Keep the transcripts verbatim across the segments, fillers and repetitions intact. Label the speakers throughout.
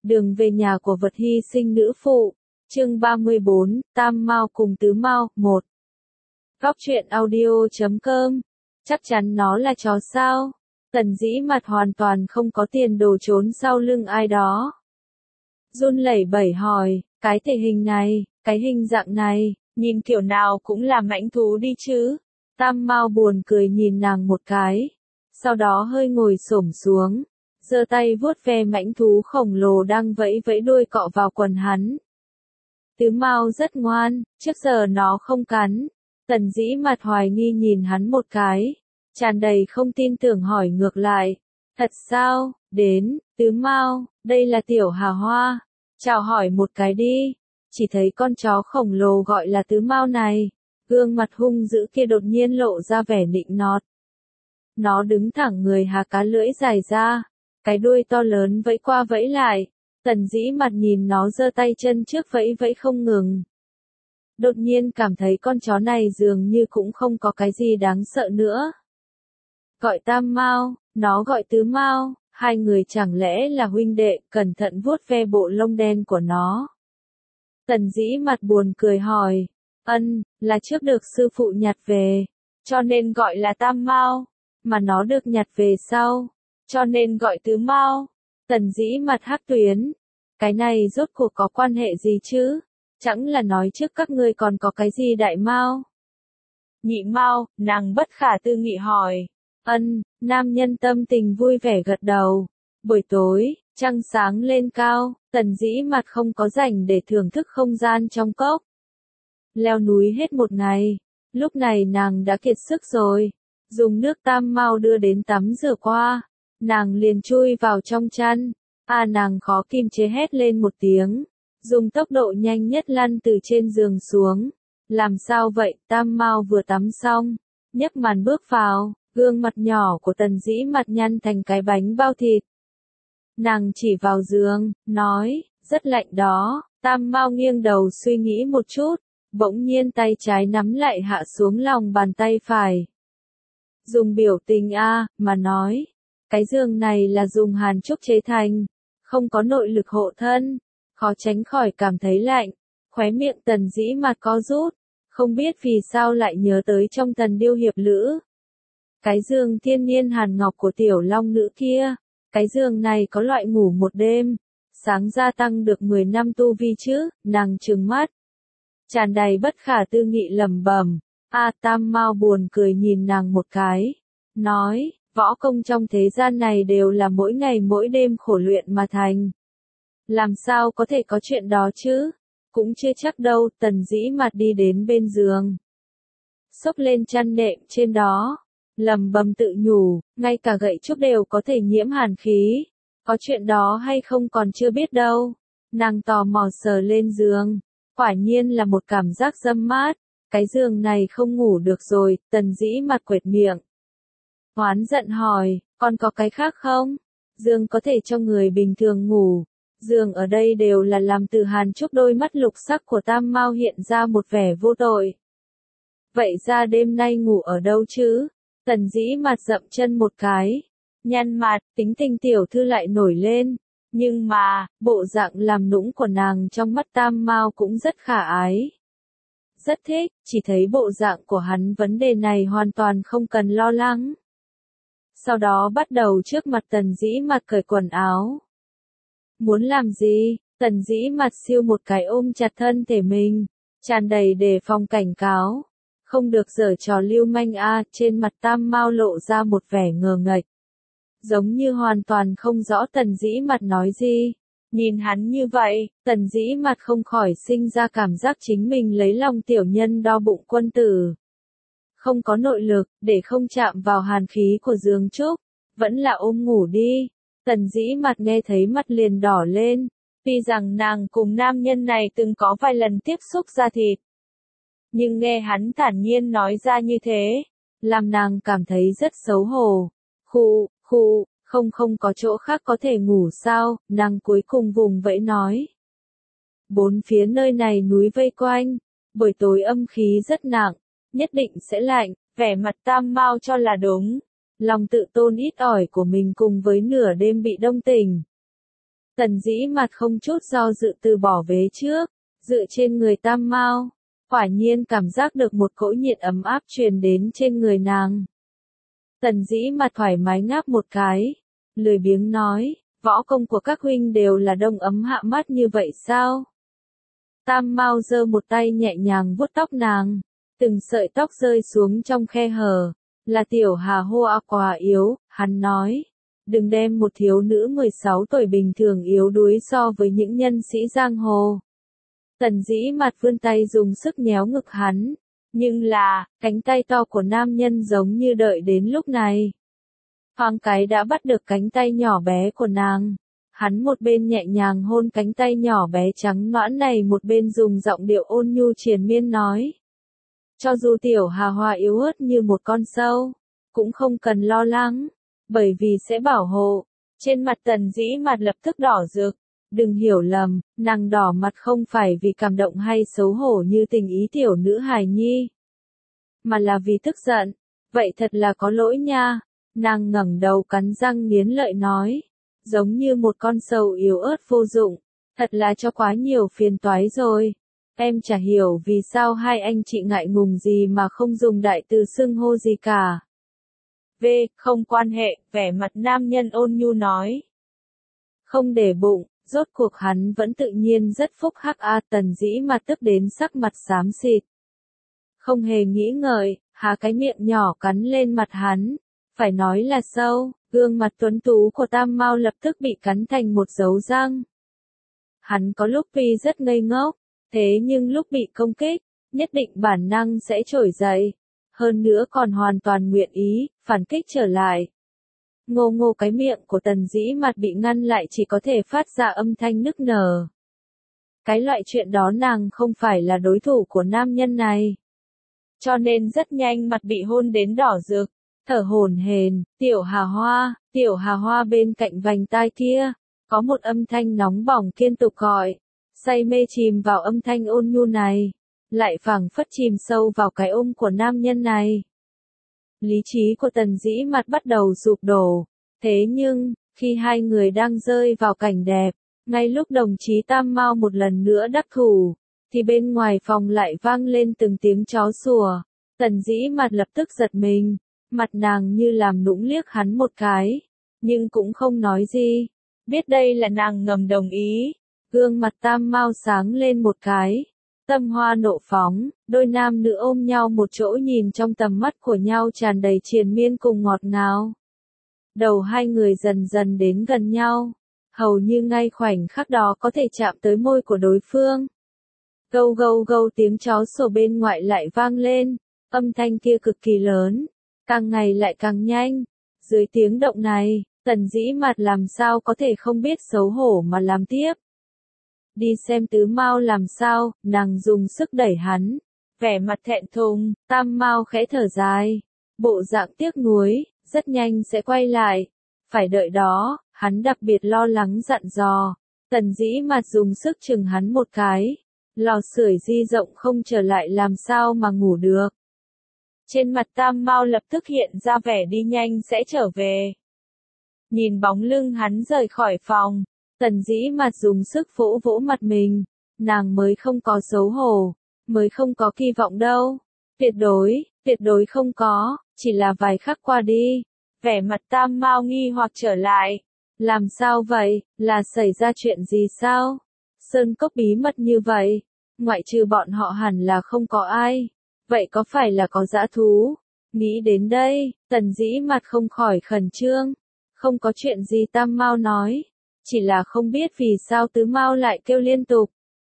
Speaker 1: Đường về nhà của vật hy sinh nữ phụ. Chương ba mươi bốn, Tam Mao cùng Tứ Mao, một. Góc truyện audio chấm com. Chắc chắn nó là chó sao? Tần Dĩ mặt hoàn toàn không có tiền đồ trốn sau lưng ai đó. Run lẩy bẩy hỏi, cái thể hình này, cái hình dạng này, nhìn kiểu nào cũng là mãnh thú đi chứ. Tam Mao buồn cười nhìn nàng một cái, sau đó hơi ngồi xổm xuống, giơ tay vuốt ve mãnh thú khổng lồ đang vẫy vẫy đuôi cọ vào quần hắn. Tứ Mao rất ngoan, trước giờ nó không cắn. Tần Dĩ mặt hoài nghi nhìn hắn một cái, tràn đầy không tin tưởng hỏi ngược lại, thật sao? Đến, Tứ Mao, đây là Tiểu Hà Hoa, chào hỏi một cái đi. Chỉ thấy con chó khổng lồ gọi là Tứ Mao này, gương mặt hung dữ kia đột nhiên lộ ra vẻ nịnh nọt. Nó đứng thẳng người há cá lưỡi dài ra, cái đuôi to lớn vẫy qua vẫy lại. Tần Dĩ mặt nhìn nó giơ tay chân trước vẫy vẫy không ngừng. Đột nhiên cảm thấy con chó này dường như cũng không có cái gì đáng sợ nữa. Gọi Tam Mao, nó gọi Tứ Mao, hai người chẳng lẽ là huynh đệ, cẩn thận vuốt ve bộ lông đen của nó. Tần Dĩ mặt buồn cười hỏi, ân, là trước được sư phụ nhặt về, cho nên gọi là Tam Mao, mà nó được nhặt về sau, cho nên gọi Tứ Mao. Tần Dĩ mặt hắc tuyến, cái này rốt cuộc có quan hệ gì chứ? Chẳng là nói trước các ngươi còn có cái gì đại Mao? Nhị Mao, nàng bất khả tư nghị hỏi. Ân, nam nhân tâm tình vui vẻ gật đầu. Buổi tối, trăng sáng lên cao, Tần Dĩ mặt không có rảnh để thưởng thức không gian trong cốc. Leo núi hết một ngày, lúc này nàng đã kiệt sức rồi, dùng nước Tam Mao đưa đến tắm rửa qua. Nàng liền chui vào trong chăn, à nàng khó kiềm chế hét lên một tiếng, dùng tốc độ nhanh nhất lăn từ trên giường xuống. Làm sao vậy? Tam Mao vừa tắm xong, nhấc màn bước vào, gương mặt nhỏ của Tần Dĩ mặt nhăn thành cái bánh bao thịt. Nàng chỉ vào giường, nói, rất lạnh đó. Tam Mao nghiêng đầu suy nghĩ một chút, bỗng nhiên tay trái nắm lại hạ xuống lòng bàn tay phải. Dùng biểu tình a mà nói. Cái giường này là dùng hàn trúc chế thành, không có nội lực hộ thân, khó tránh khỏi cảm thấy lạnh. Khóe miệng Tần Dĩ mặt co rút, không biết vì sao lại nhớ tới trong Tần Điêu hiệp lữ. Cái giường thiên niên hàn ngọc của tiểu long nữ kia, cái giường này có loại ngủ một đêm, sáng gia tăng được mười năm tu vi chứ. Nàng trừng mắt, tràn đầy bất khả tư nghị lẩm bẩm. A Tam Mao buồn cười nhìn nàng một cái, nói, võ công trong thế gian này đều là mỗi ngày mỗi đêm khổ luyện mà thành. Làm sao có thể có chuyện đó chứ? Cũng chưa chắc đâu. Tần Dĩ mặt đi đến bên giường, xốc lên chăn nệm trên đó, lầm bầm tự nhủ, ngay cả gậy trúc đều có thể nhiễm hàn khí. Có chuyện đó hay không còn chưa biết đâu. Nàng tò mò sờ lên giường, quả nhiên là một cảm giác râm mát. Cái giường này không ngủ được rồi. Tần Dĩ mặt quệt miệng, oán giận hỏi, còn có cái khác không? Giường có thể cho người bình thường ngủ. Giường ở đây đều là làm từ hàn trúc. Đôi mắt lục sắc của Tam Mao hiện ra một vẻ vô tội. Vậy ra đêm nay ngủ ở đâu chứ? Tần Dĩ mặt dậm chân một cái, nhăn mặt, tính tình tiểu thư lại nổi lên. Nhưng mà, bộ dạng làm nũng của nàng trong mắt Tam Mao cũng rất khả ái. Rất thích, chỉ thấy bộ dạng của hắn vấn đề này hoàn toàn không cần lo lắng. Sau đó bắt đầu trước mặt Tần Dĩ mặt cởi quần áo. Muốn làm gì? Tần Dĩ mặt siêu một cái ôm chặt thân thể mình, tràn đầy đề phòng cảnh cáo. Không được giở trò lưu manh a. Trên mặt Tam Mao lộ ra một vẻ ngờ nghệch, giống như hoàn toàn không rõ Tần Dĩ mặt nói gì. Nhìn hắn như vậy, Tần Dĩ mặt không khỏi sinh ra cảm giác chính mình lấy lòng tiểu nhân đo bụng quân tử. Không có nội lực, để không chạm vào hàn khí của giường trúc, vẫn là ôm ngủ đi. Tần Dĩ mặt nghe thấy mắt liền đỏ lên, tuy rằng nàng cùng nam nhân này từng có vài lần tiếp xúc da thịt. Nhưng nghe hắn thản nhiên nói ra như thế, làm nàng cảm thấy rất xấu hổ. Khụ, khụ, không không có chỗ khác có thể ngủ sao? Nàng cuối cùng vùng vẫy nói. Bốn phía nơi này núi vây quanh, buổi tối âm khí rất nặng, nhất định sẽ lạnh. Vẻ mặt Tam Mao cho là đúng. Lòng tự tôn ít ỏi của mình cùng với nửa đêm bị đông tỉnh. Tần Dĩ Mạt không chút do dự từ bỏ vế trước, dựa trên người Tam Mao. Quả nhiên cảm giác được một cỗ nhiệt ấm áp truyền đến trên người nàng. Tần Dĩ Mạt thoải mái ngáp một cái, lười biếng nói, võ công của các huynh đều là đông ấm hạ mát như vậy sao? Tam Mao giơ một tay nhẹ nhàng vuốt tóc nàng, từng sợi tóc rơi xuống trong khe hở, là Tiểu Hà Hoa quá yếu, hắn nói, đừng đem một thiếu nữ mười sáu tuổi bình thường yếu đuối so với những nhân sĩ giang hồ. Tần Dĩ Mạt vươn tay dùng sức nhéo ngực hắn, nhưng là, cánh tay to của nam nhân giống như đợi đến lúc này. Thoáng cái đã bắt được cánh tay nhỏ bé của nàng. Hắn một bên nhẹ nhàng hôn cánh tay nhỏ bé trắng nõn này, một bên dùng giọng điệu ôn nhu triền miên nói. Cho dù Tiểu Hà Hoa yếu ớt như một con sâu, cũng không cần lo lắng, bởi vì sẽ bảo hộ. Trên mặt Tần Dĩ Mạt lập tức đỏ rực. Đừng hiểu lầm, nàng đỏ mặt không phải vì cảm động hay xấu hổ như tình ý tiểu nữ hài nhi, mà là vì tức giận. Vậy thật là có lỗi nha. Nàng ngẩng đầu cắn răng nghiến lợi nói, giống như một con sâu yếu ớt vô dụng, thật là cho quá nhiều phiền toái rồi. Em chả hiểu vì sao hai anh chị ngại ngùng gì mà không dùng đại từ xưng hô gì cả. V, không quan hệ, vẻ mặt nam nhân ôn nhu nói. Không để bụng, rốt cuộc hắn vẫn tự nhiên rất phúc hắc a. Tần Dĩ Mạt tức đến sắc mặt xám xịt. Không hề nghĩ ngợi, há cái miệng nhỏ cắn lên mặt hắn. Phải nói là sâu, gương mặt tuấn tú của Tam Mao lập tức bị cắn thành một dấu răng. Hắn có lúc tuy rất ngây ngốc, thế nhưng lúc bị công kích, nhất định bản năng sẽ trỗi dậy. Hơn nữa còn hoàn toàn nguyện ý, phản kích trở lại. Ngô ngô cái miệng của Tần Dĩ Mạt bị ngăn lại chỉ có thể phát ra âm thanh nức nở. Cái loại chuyện đó nàng không phải là đối thủ của nam nhân này. Cho nên rất nhanh mặt bị hôn đến đỏ rực, thở hổn hển. Tiểu Hà Hoa, Tiểu Hà Hoa bên cạnh vành tai kia, có một âm thanh nóng bỏng liên tục gọi, say mê chìm vào âm thanh ôn nhu này, lại phảng phất chìm sâu vào cái ôm của nam nhân này. Lý trí của Tần Dĩ Mạt bắt đầu sụp đổ, thế nhưng, khi hai người đang rơi vào cảnh đẹp, ngay lúc đồng chí Tam Mao một lần nữa đắc thủ, thì bên ngoài phòng lại vang lên từng tiếng chó sủa. Tần Dĩ Mạt lập tức giật mình, mặt nàng như làm nũng liếc hắn một cái, nhưng cũng không nói gì, biết đây là nàng ngầm đồng ý. Gương mặt Tam Mao sáng lên một cái, tâm hoa nộ phóng, đôi nam nữ ôm nhau một chỗ nhìn trong tầm mắt của nhau tràn đầy triền miên cùng ngọt ngào. Đầu hai người dần dần đến gần nhau, hầu như ngay khoảnh khắc đó có thể chạm tới môi của đối phương. Gâu gâu gâu tiếng chó sủa bên ngoài lại vang lên, âm thanh kia cực kỳ lớn, càng ngày lại càng nhanh. Dưới tiếng động này, Tần Dĩ Mạt làm sao có thể không biết xấu hổ mà làm tiếp. Đi xem Tứ Mao làm sao, nàng dùng sức đẩy hắn. Vẻ mặt thẹn thùng, Tam Mao khẽ thở dài. Bộ dạng tiếc nuối, rất nhanh sẽ quay lại. Phải đợi đó, hắn đặc biệt lo lắng dặn dò. Tần Dĩ Mạt dùng sức chừng hắn một cái. Lò sưởi di rộng không trở lại làm sao mà ngủ được. Trên mặt Tam Mao lập tức hiện ra vẻ đi nhanh sẽ trở về. Nhìn bóng lưng hắn rời khỏi phòng, Tần Dĩ Mạt dùng sức vỗ vỗ mặt mình. Nàng mới không có xấu hổ, mới không có kỳ vọng đâu. Tuyệt đối, tuyệt đối không có, chỉ là vài khắc qua đi. Vẻ mặt Tam Mao nghi hoặc trở lại. Làm sao vậy, là xảy ra chuyện gì sao? Sơn cốc bí mật như vậy, ngoại trừ bọn họ hẳn là không có ai. Vậy có phải là có dã thú? Nghĩ đến đây, Tần Dĩ Mạt không khỏi khẩn trương. Không có chuyện gì Tam Mao nói, chỉ là không biết vì sao Tứ Mao lại kêu liên tục.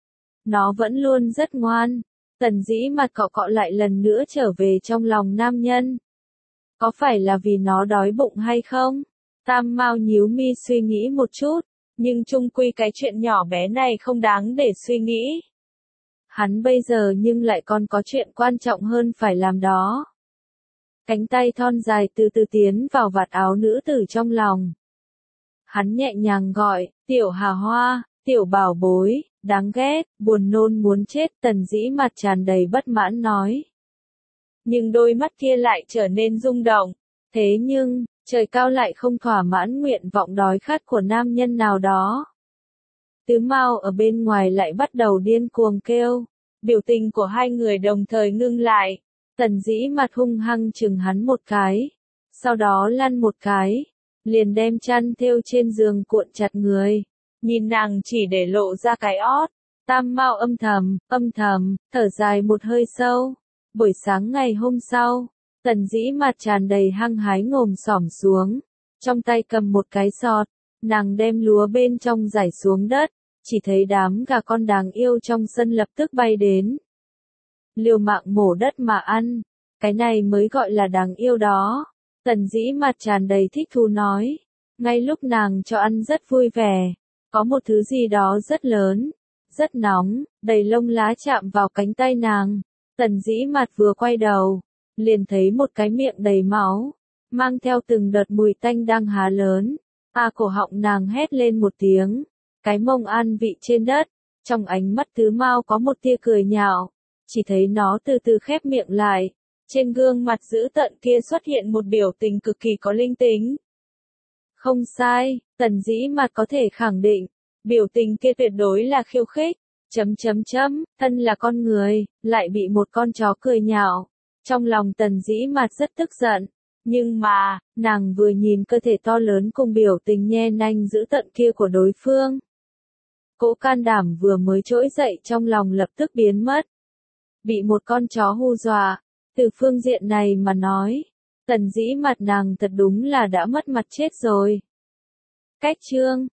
Speaker 1: Nó vẫn luôn rất ngoan. Tần Dĩ Mạt cọ cọ lại lần nữa trở về trong lòng nam nhân. Có phải là vì nó đói bụng hay không? Tam Mao nhíu mi suy nghĩ một chút, nhưng chung quy cái chuyện nhỏ bé này không đáng để suy nghĩ. Hắn bây giờ nhưng lại còn có chuyện quan trọng hơn phải làm đó. Cánh tay thon dài từ từ tiến vào vạt áo nữ tử trong lòng. Hắn nhẹ nhàng gọi, Tiểu Hà Hoa, Tiểu bảo bối, đáng ghét, buồn nôn muốn chết. Tần Dĩ Mạt tràn đầy bất mãn nói. Nhưng đôi mắt kia lại trở nên rung động. Thế nhưng, trời cao lại không thỏa mãn nguyện vọng đói khát của nam nhân nào đó. Tứ Mao ở bên ngoài lại bắt đầu điên cuồng kêu. Biểu tình của hai người đồng thời ngưng lại. Tần Dĩ mặt hung hăng chừng hắn một cái. Sau đó lăn một cái. Liền đem chăn thêu trên giường cuộn chặt người. Nhìn nàng chỉ để lộ ra cái ót. Tam Mao âm thầm, âm thầm, thở dài một hơi sâu. Buổi sáng ngày hôm sau, Tần Dĩ mặt tràn đầy hăng hái ngồm xổm xuống. Trong tay cầm một cái sọt. Nàng đem lúa bên trong rải xuống đất. Chỉ thấy đám gà con đáng yêu trong sân lập tức bay đến. Liều mạng mổ đất mà ăn. Cái này mới gọi là đáng yêu đó. Tần Dĩ mặt tràn đầy thích thú nói. Ngay lúc nàng cho ăn rất vui vẻ. Có một thứ gì đó rất lớn, rất nóng, đầy lông lá chạm vào cánh tay nàng. Tần Dĩ mặt vừa quay đầu, liền thấy một cái miệng đầy máu, mang theo từng đợt mùi tanh đang há lớn. À, cổ họng nàng hét lên một tiếng, cái mông an vị trên đất, trong ánh mắt Tứ Mao có một tia cười nhạo, chỉ thấy nó từ từ khép miệng lại, trên gương mặt dữ tợn kia xuất hiện một biểu tình cực kỳ có linh tính. Không sai, Tần Dĩ mặt có thể khẳng định, biểu tình kia tuyệt đối là khiêu khích. Chấm chấm chấm, thân là con người, lại bị một con chó cười nhạo. Trong lòng Tần Dĩ mặt rất tức giận. Nhưng mà, nàng vừa nhìn cơ thể to lớn cùng biểu tình nhe nanh dữ tợn kia của đối phương. Cỗ can đảm vừa mới trỗi dậy trong lòng lập tức biến mất. Bị một con chó hù dọa, từ phương diện này mà nói, Tần Dĩ mặt nàng thật đúng là đã mất mặt chết rồi. Cách chương